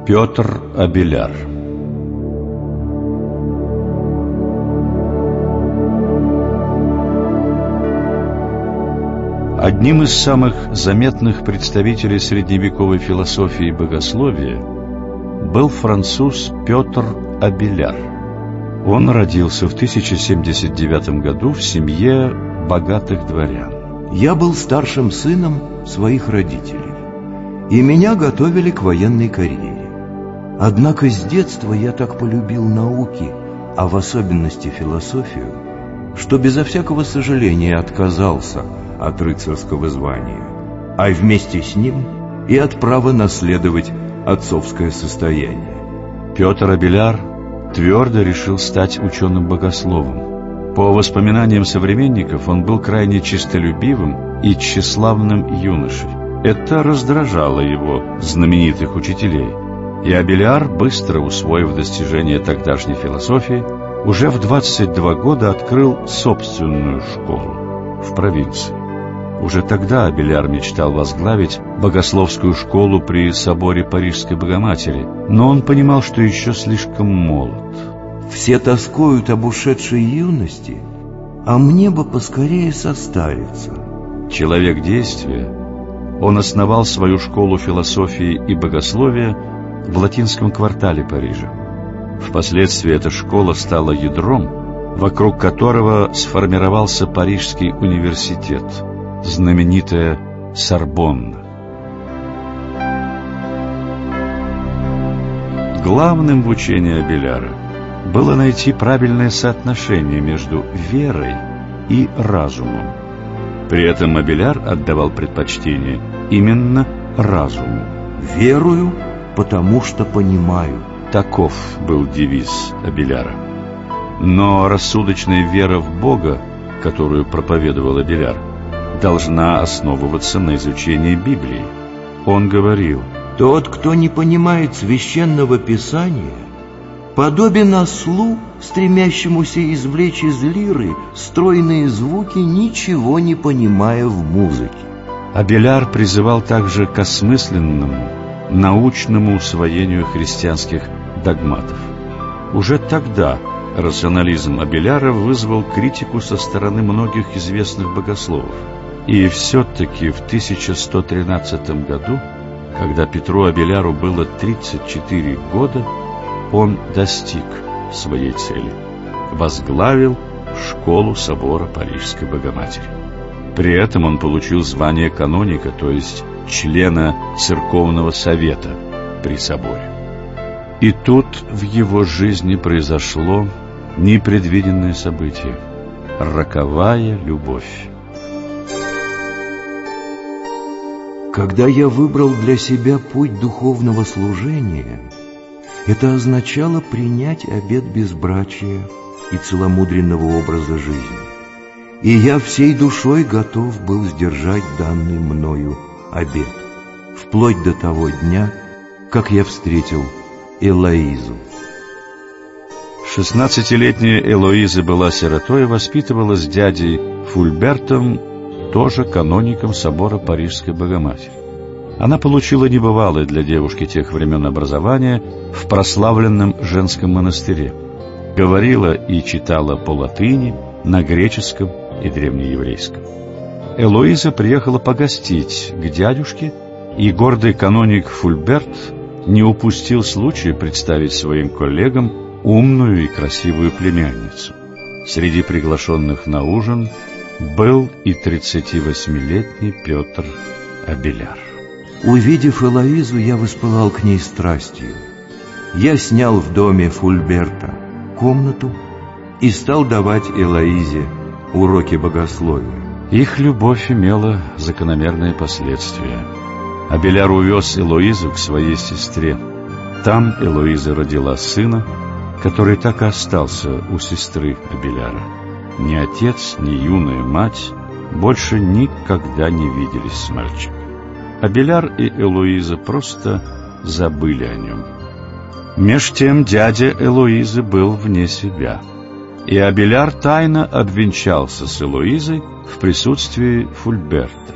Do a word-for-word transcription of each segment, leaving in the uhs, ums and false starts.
Петр Абеляр. Одним из самых заметных представителей средневековой философии и богословия был француз Петр Абеляр. Он родился в тысяча семьдесят девятом году в семье богатых дворян. Я был старшим сыном своих родителей, и меня готовили к военной карьере. Однако с детства я так полюбил науки, а в особенности философию, что безо всякого сожаления отказался от рыцарского звания, а вместе с ним и от права наследовать отцовское состояние. Петр Абеляр твердо решил стать ученым-богословом. По воспоминаниям современников, он был крайне честолюбивым и тщеславным юношей. Это раздражало его знаменитых учителей. И Абеляр, быстро усвоив достижения тогдашней философии, уже в двадцать два года открыл собственную школу в провинции. Уже тогда Абеляр мечтал возглавить богословскую школу при соборе Парижской Богоматери, но он понимал, что еще слишком молод. Все тоскуют об ушедшей юности, а мне бы поскорее состариться. Человек действия, он основал свою школу философии и богословия в латинском квартале Парижа. Впоследствии эта школа стала ядром, вокруг которого сформировался Парижский университет, знаменитая Сорбонна. Главным в учении Абеляра было найти правильное соотношение между верой и разумом. При этом Абеляр отдавал предпочтение именно разуму. «Верую, потому что понимаю». Таков был девиз Абеляра. Но рассудочная вера в Бога, которую проповедовал Абеляр, должна основываться на изучении Библии. Он говорил: «Тот, кто не понимает священного писания, подобен ослу, стремящемуся извлечь из лиры стройные звуки, ничего не понимая в музыке». Абеляр призывал также к осмысленному, научному усвоению христианских догматов. Уже тогда рационализм Абеляра вызвал критику со стороны многих известных богословов. И все-таки в тысяча сто тринадцатом году, когда Петру Абеляру было тридцать четыре года, он достиг своей цели, возглавил школу собора Парижской Богоматери. При этом он получил звание каноника, то есть члена церковного совета при соборе. И тут в его жизни произошло непредвиденное событие — роковая любовь. Когда я выбрал для себя путь духовного служения, это означало принять обет безбрачия и целомудренного образа жизни. И я всей душой готов был сдержать данный мною обет, вплоть до того дня, как я встретил Элоизу. Шестнадцатилетняя Элоиза была сиротой и воспитывалась с дядей Фульбертом, тоже каноником собора Парижской Богоматери. Она получила небывалое для девушки тех времен образование в прославленном женском монастыре. Говорила и читала по латыни, на греческом и древнееврейском. Элоиза приехала погостить к дядюшке, и гордый каноник Фульберт не упустил случая представить своим коллегам умную и красивую племянницу. Среди приглашенных на ужин был и тридцативосьмилетний Петр Абеляр. Увидев Элоизу, я воспылал к ней страстью. Я снял в доме Фульберта комнату и стал давать Элоизе уроки богословия. Их любовь имела закономерные последствия. Абеляр увез Элоизу к своей сестре. Там Элоиза родила сына, который так и остался у сестры Абеляра. Ни отец, ни юная мать больше никогда не виделись с мальчиком. Абеляр и Элоиза просто забыли о нем. Меж тем дядя Элоизы был вне себя, и Абеляр тайно обвенчался с Элоизой в присутствии Фульберта.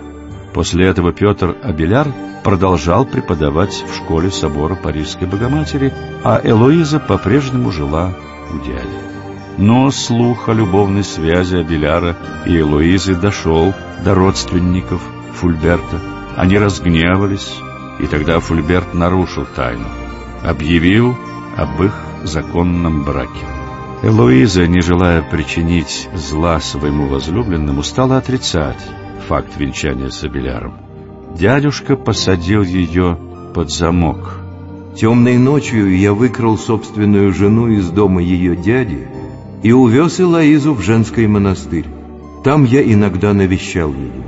После этого Петр Абеляр продолжал преподавать в школе собора Парижской Богоматери, а Элоиза по-прежнему жила у дяди. Но слух о любовной связи Абеляра и Элоизы дошел до родственников Фульберта. Они разгневались, и тогда Фульберт нарушил тайну, объявил об их законном браке. Элоиза, не желая причинить зла своему возлюбленному, стала отрицать факт венчания с Абеляром. Дядюшка посадил ее под замок. Темной ночью я выкрал собственную жену из дома ее дяди и увез Элоизу в женский монастырь. Там я иногда навещал ее.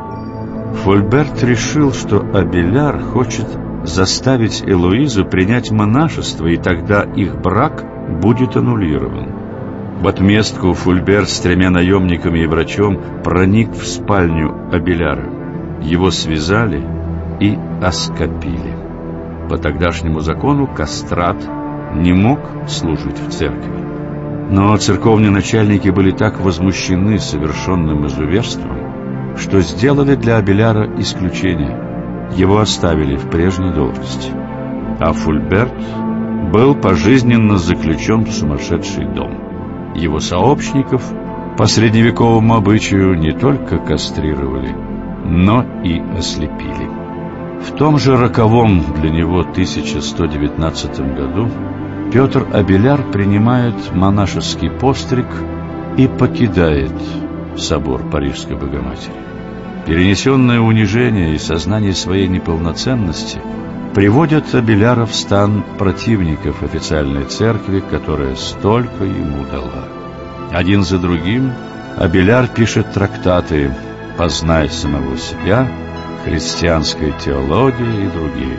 Фульберт решил, что Абеляр хочет заставить Элоизу принять монашество, и тогда их брак будет аннулирован. В отместку Фульберт с тремя наемниками и врачом проник в спальню Абеляра. Его связали и оскопили. По тогдашнему закону кастрат не мог служить в церкви. Но церковные начальники были так возмущены совершенным изуверством, что сделали для Абеляра исключение. Его оставили в прежней должности. А Фульберт был пожизненно заключен в сумасшедший дом. Его сообщников по средневековому обычаю не только кастрировали, но и ослепили. В том же роковом для него тысяча сто девятнадцатом году Петр Абеляр принимает монашеский постриг и покидает собор Парижской Богоматери. Перенесенное унижение и сознание своей неполноценности приводят Абеляра в стан противников официальной церкви, которая столько ему дала. Один за другим Абеляр пишет трактаты «Познай самого себя», «Христианская теология» и другие.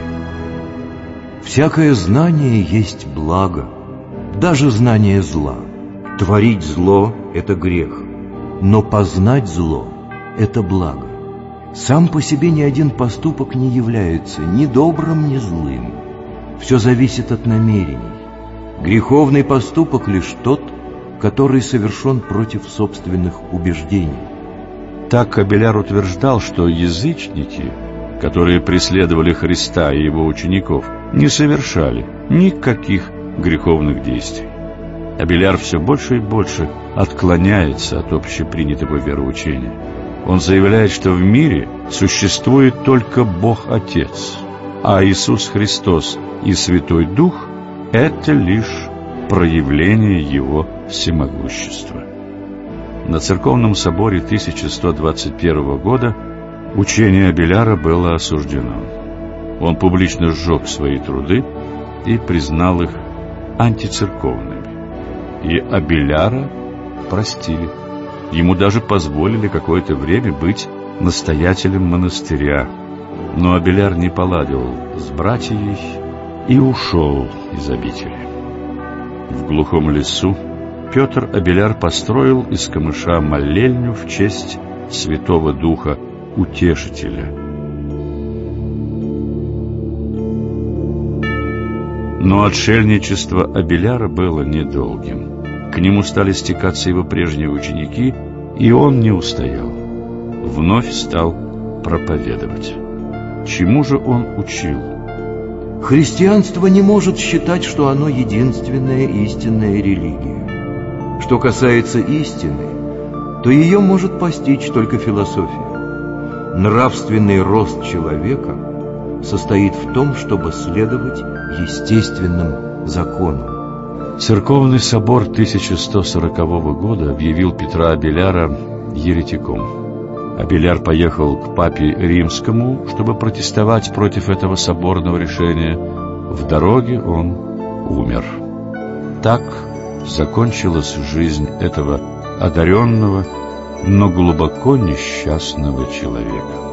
Всякое знание есть благо, даже знание зла. Творить зло — это грех, но познать зло — это благо. Сам по себе ни один поступок не является ни добрым, ни злым. Все зависит от намерений. Греховный поступок лишь тот, который совершен против собственных убеждений. Так Абеляр утверждал, что язычники, которые преследовали Христа и его учеников, не совершали никаких греховных действий. Абеляр все больше и больше отклоняется от общепринятого вероучения. Он заявляет, что в мире существует только Бог Отец, а Иисус Христос и Святой Дух — это лишь проявление Его всемогущества. На церковном соборе тысяча сто двадцать первого года учение Абеляра было осуждено. Он публично сжег свои труды и признал их антицерковными. И Абеляра простили. Ему даже позволили какое-то время быть настоятелем монастыря. Но Абеляр не поладил с братьей и ушел из обители. В глухом лесу Петр Абеляр построил из камыша молельню в честь Святого Духа Утешителя. Но отшельничество Абеляра было недолгим. К нему стали стекаться его прежние ученики, и он не устоял. Вновь стал проповедовать. Чему же он учил? Христианство не может считать, что оно единственная истинная религия. Что касается истины, то ее может постичь только философия. Нравственный рост человека состоит в том, чтобы следовать естественным законам. Церковный собор тысяча сто сорокового года объявил Петра Абеляра еретиком. Абеляр поехал к папе Римскому, чтобы протестовать против этого соборного решения. В дороге он умер. Так закончилась жизнь этого одаренного, но глубоко несчастного человека.